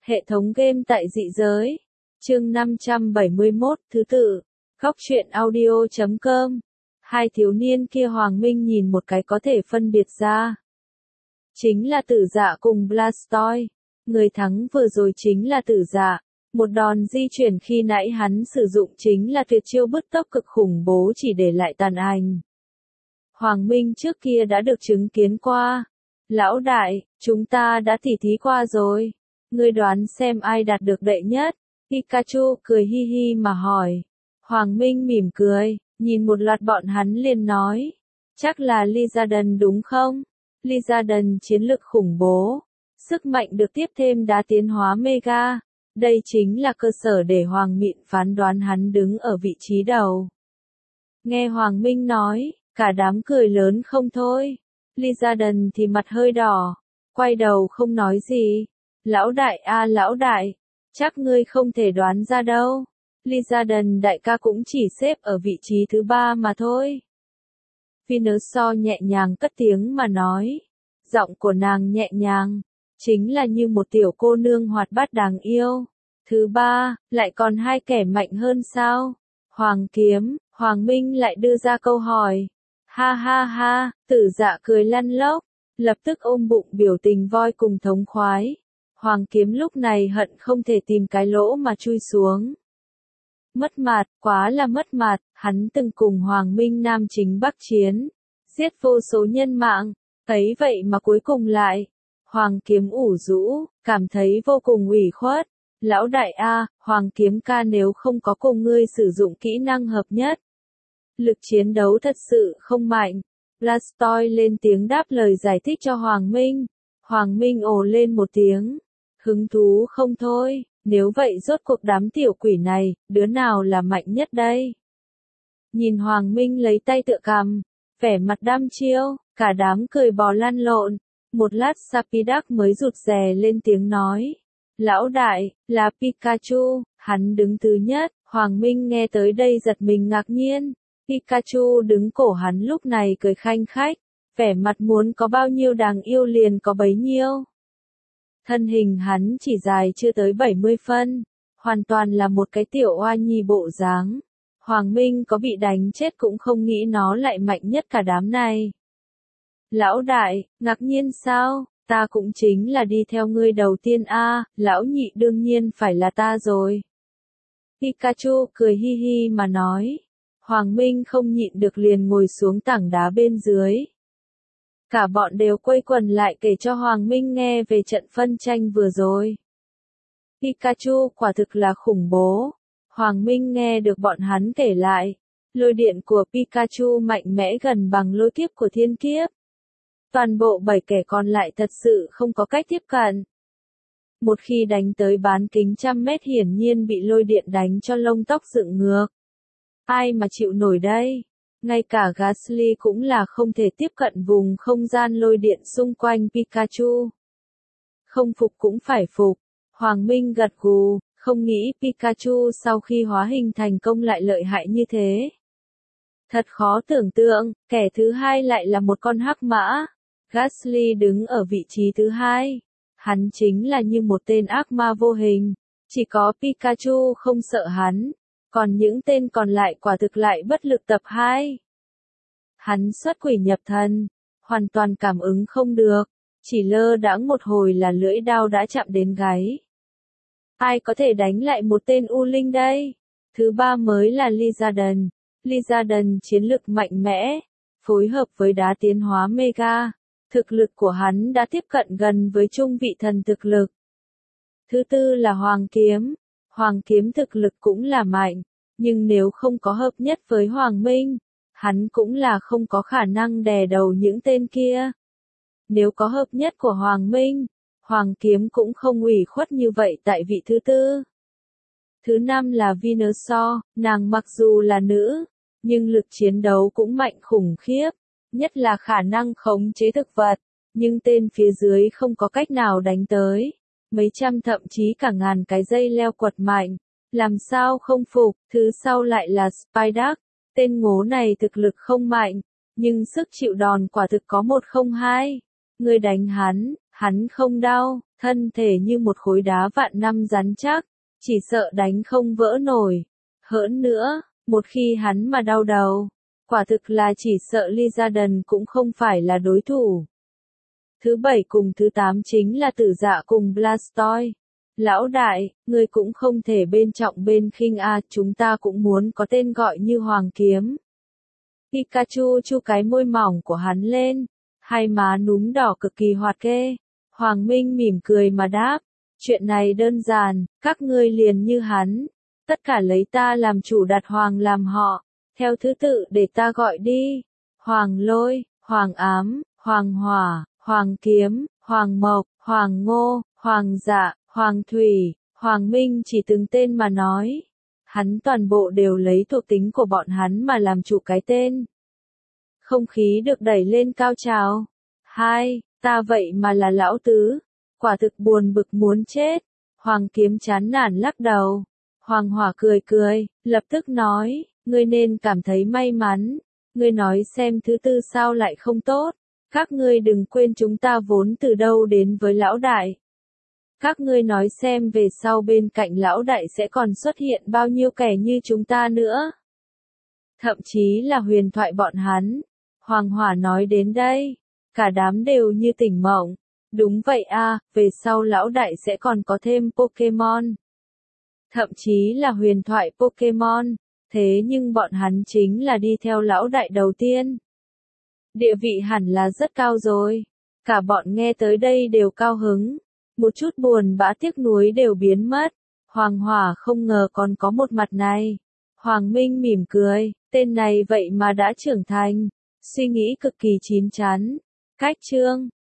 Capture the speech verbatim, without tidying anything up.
Hệ thống game tại dị giới. Chương năm trăm bảy mươi mốt, thứ tự. Góc truyện audio chấm com. Hai thiếu niên kia Hoàng Minh nhìn một cái có thể phân biệt ra. Chính là Tử Dạ cùng Blastoise. Người thắng vừa rồi chính là Tử Dạ. Một đòn di chuyển khi nãy hắn sử dụng chính là tuyệt chiêu bứt tốc cực khủng bố chỉ để lại tàn ảnh. Hoàng Minh trước kia đã được chứng kiến qua. Lão đại, chúng ta đã tỉ thí qua rồi. Ngươi đoán xem ai đạt được đệ nhất? Pikachu cười hi hi mà hỏi. Hoàng Minh mỉm cười, nhìn một loạt bọn hắn liền nói. Chắc là Lizardon đúng không? Lizardon chiến lực khủng bố. Sức mạnh được tiếp thêm đá tiến hóa Mega. Đây chính là cơ sở để Hoàng Mịn phán đoán hắn đứng ở vị trí đầu. Nghe Hoàng Minh nói, cả đám cười lớn không thôi. Lizardon thì mặt hơi đỏ, quay đầu không nói gì. Lão đại a à, lão đại, chắc ngươi không thể đoán ra đâu. Lizardon đại ca cũng chỉ xếp ở vị trí thứ ba mà thôi. Venusaur nhẹ nhàng cất tiếng mà nói. Giọng của nàng nhẹ nhàng, chính là như một tiểu cô nương hoạt bát đáng yêu. Thứ ba, lại còn hai kẻ mạnh hơn sao? Hoàng Kiếm, Hoàng Minh lại đưa ra câu hỏi. Ha ha ha, Tử Dạ cười lăn lóc, lập tức ôm bụng biểu tình voi cùng thống khoái. Hoàng Kiếm lúc này hận không thể tìm cái lỗ mà chui xuống. Mất mặt, quá là mất mặt, hắn từng cùng Hoàng Minh Nam chính bắc chiến, giết vô số nhân mạng, thấy vậy mà cuối cùng lại. Hoàng Kiếm ủ rũ, cảm thấy vô cùng ủy khuất. Lão đại a, Hoàng Kiếm ca nếu không có cùng ngươi sử dụng kỹ năng hợp nhất. Lực chiến đấu thật sự không mạnh. Blastoise lên tiếng đáp lời giải thích cho Hoàng Minh. Hoàng Minh ồ lên một tiếng. Hứng thú không thôi, nếu vậy rốt cuộc đám tiểu quỷ này, đứa nào là mạnh nhất đây? Nhìn Hoàng Minh lấy tay tựa cằm, vẻ mặt đăm chiêu, cả đám cười bò lăn lộn. Một lát Sapidac mới rụt rè lên tiếng nói. Lão đại, là Pikachu, hắn đứng thứ nhất. Hoàng Minh nghe tới đây giật mình ngạc nhiên. Pikachu đứng cổ hắn lúc này cười khanh khách, vẻ mặt muốn có bao nhiêu đáng yêu liền có bấy nhiêu. Thân hình hắn chỉ dài chưa tới bảy mươi phân, hoàn toàn là một cái tiểu oa nhi bộ dáng. Hoàng Minh có bị đánh chết cũng không nghĩ nó lại mạnh nhất cả đám này. Lão đại, ngạc nhiên sao? Ta cũng chính là đi theo ngươi đầu tiên a, à, lão nhị đương nhiên phải là ta rồi. Pikachu cười hi hi mà nói. Hoàng Minh không nhịn được liền ngồi xuống tảng đá bên dưới. Cả bọn đều quây quần lại kể cho Hoàng Minh nghe về trận phân tranh vừa rồi. Pikachu quả thực là khủng bố. Hoàng Minh nghe được bọn hắn kể lại. Lôi điện của Pikachu mạnh mẽ gần bằng lôi kiếp của thiên kiếp. Toàn bộ bảy kẻ còn lại thật sự không có cách tiếp cận. Một khi đánh tới bán kính trăm mét hiển nhiên bị lôi điện đánh cho lông tóc dựng ngược. Ai mà chịu nổi đây? Ngay cả Gastly cũng là không thể tiếp cận vùng không gian lôi điện xung quanh Pikachu. Không phục cũng phải phục. Hoàng Minh gật gù, không nghĩ Pikachu sau khi hóa hình thành công lại lợi hại như thế. Thật khó tưởng tượng, kẻ thứ hai lại là một con hắc mã. Gastly đứng ở vị trí thứ hai. Hắn chính là như một tên ác ma vô hình. Chỉ có Pikachu không sợ hắn. Còn những tên còn lại quả thực lại bất lực tập hai. Hắn xuất quỷ nhập thần, hoàn toàn cảm ứng không được, chỉ lơ đãng một hồi là lưỡi đao đã chạm đến gáy. Ai có thể đánh lại một tên U Linh đây? Thứ ba mới là Lizardon. Lizardon chiến lực mạnh mẽ, phối hợp với đá tiến hóa Mega. Thực lực của hắn đã tiếp cận gần với trung vị thần thực lực. Thứ tư là Hoàng Kiếm. Hoàng Kiếm thực lực cũng là mạnh, nhưng nếu không có hợp nhất với Hoàng Minh, hắn cũng là không có khả năng đè đầu những tên kia. Nếu có hợp nhất của Hoàng Minh, Hoàng Kiếm cũng không ủy khuất như vậy tại vị thứ tư. Thứ năm là Venusaur, nàng mặc dù là nữ, nhưng lực chiến đấu cũng mạnh khủng khiếp, nhất là khả năng khống chế thực vật, nhưng tên phía dưới không có cách nào đánh tới. Mấy trăm thậm chí cả ngàn cái dây leo quật mạnh, làm sao không phục. Thứ sau lại là Spider, tên ngố này thực lực không mạnh, nhưng sức chịu đòn quả thực có một không hai. Người đánh hắn, Hắn không đau, thân thể như một khối đá vạn năm rắn chắc, chỉ sợ đánh không vỡ nổi. Hỡn nữa, một khi hắn mà đau đầu, quả thực là chỉ sợ Lee Jordan cũng không phải là đối thủ. Thứ bảy cùng thứ tám chính là Tử Dạ cùng Blastoise. Lão đại, ngươi cũng không thể bên trọng bên khinh a, chúng ta cũng muốn có tên gọi như Hoàng Kiếm. Pikachu chu cái môi mỏng của hắn lên, hai má núm đỏ cực kỳ hoạt kê. Hoàng Minh mỉm cười mà đáp, chuyện này đơn giản, các ngươi liền như hắn, tất cả lấy ta làm chủ đặt Hoàng làm họ, theo thứ tự để ta gọi đi. Hoàng Lôi, Hoàng Ám, Hoàng Hỏa, Hoàng Kiếm, Hoàng Mộc, Hoàng Ngô, Hoàng Dạ, Hoàng Thủy, Hoàng Minh chỉ từng tên mà nói. Hắn toàn bộ đều lấy thuộc tính của bọn hắn mà làm chủ cái tên. Không khí được đẩy lên cao trào. Hai, ta vậy mà là lão tứ. Quả thực buồn bực muốn chết. Hoàng Kiếm chán nản lắc đầu. Hoàng Hỏa cười cười, lập tức nói, ngươi nên cảm thấy may mắn. Ngươi nói xem thứ tư sao lại không tốt. Các ngươi đừng quên chúng ta vốn từ đâu đến với lão đại. Các ngươi nói xem về sau bên cạnh lão đại sẽ còn xuất hiện bao nhiêu kẻ như chúng ta nữa. Thậm chí là huyền thoại bọn hắn. Hoàng Hỏa nói đến đây, cả đám đều như tỉnh mộng. Đúng vậy a, về sau lão đại sẽ còn có thêm Pokemon. Thậm chí là huyền thoại Pokemon, thế nhưng bọn hắn chính là đi theo lão đại đầu tiên. Địa vị hẳn là rất cao rồi. Cả bọn nghe tới đây đều cao hứng. Một chút buồn bã tiếc nuối đều biến mất. Hoàng Hỏa không ngờ còn có một mặt này. Hoàng Minh mỉm cười, tên này vậy mà đã trưởng thành. Suy nghĩ cực kỳ chín chắn. Cách chương